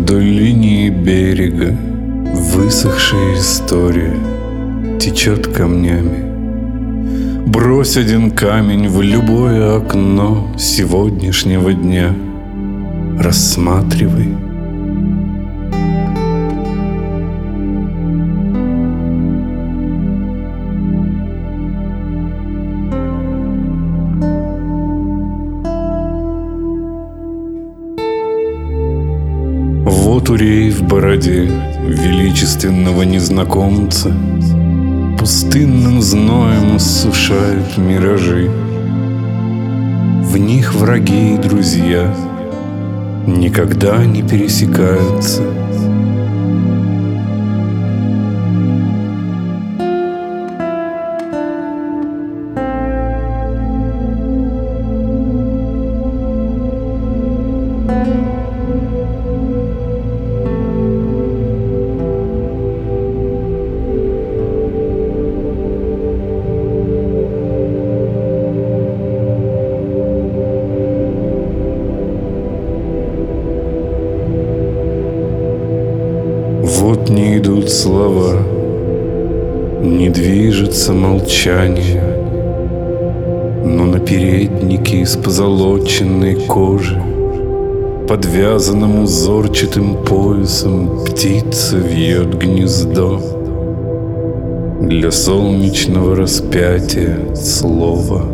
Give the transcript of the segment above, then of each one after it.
Вдоль линии берега высохшая история течет камнями. Брось один камень в любое окно сегодняшнего дня. Рассматривай. Вот урей в бороде величественного незнакомца пустынным зноем иссушают миражи. В них враги и друзья никогда не пересекаются. Вот не идут слова, не движется молчание, но на переднике из позолоченной кожи, подвязанном узорчатым поясом, птица вьет гнездо. Для солнечного распятия слова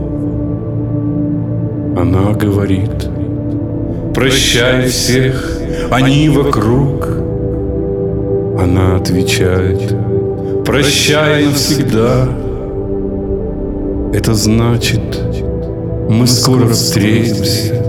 она говорит: «Прощай всех, они вокруг». Она отвечает: «Прощай навсегда». Это значит, мы скоро встретимся.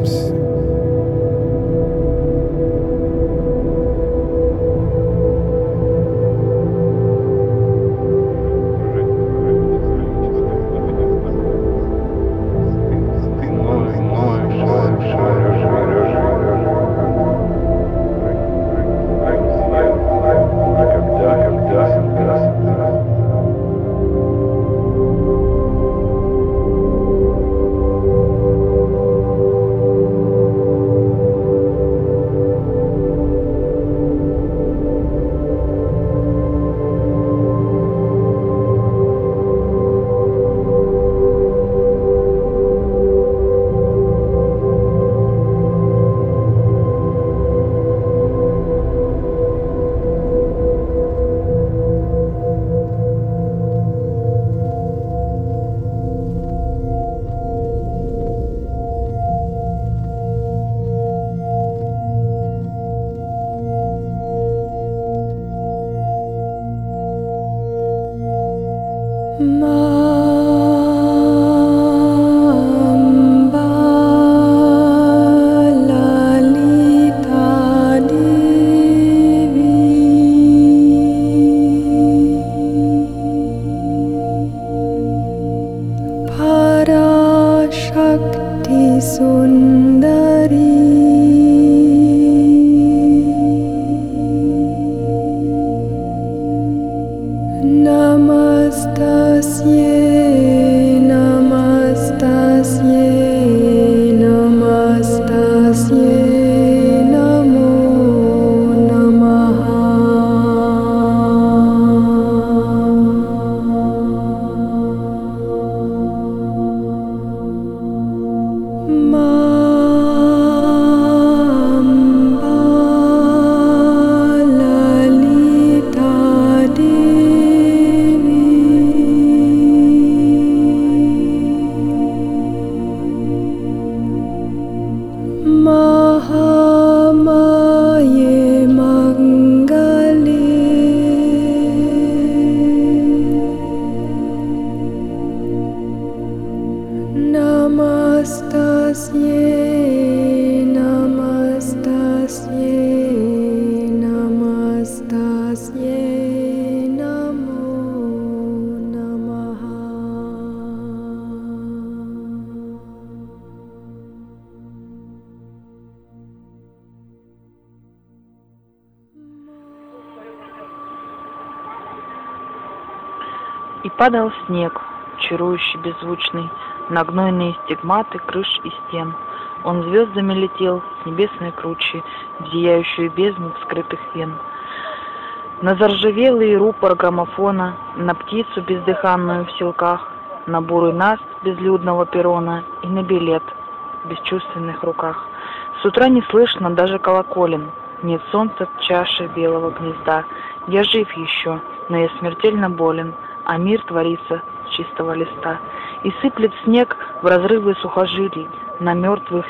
И падал снег, чарующий, беззвучный, на гнойные стигматы крыш и стен. Он звездами летел с небесной кручи в зияющую бездну вскрытых вен. На заржавелый рупор граммофона, на птицу бездыханную в селках, на бурый наст безлюдного перрона и на билет в бесчувственных руках. С утра не слышно даже колоколен, нет солнца в чаше белого гнезда. Я жив еще, но я смертельно болен, а мир творится с чистого листа. И сыплет снег в разрывы сухожилий, на мертвый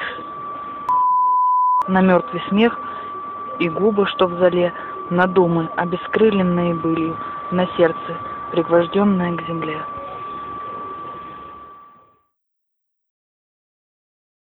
смех и губы, что в зале, на думы, обескрыленные былью, на сердце, пригвожденное к земле.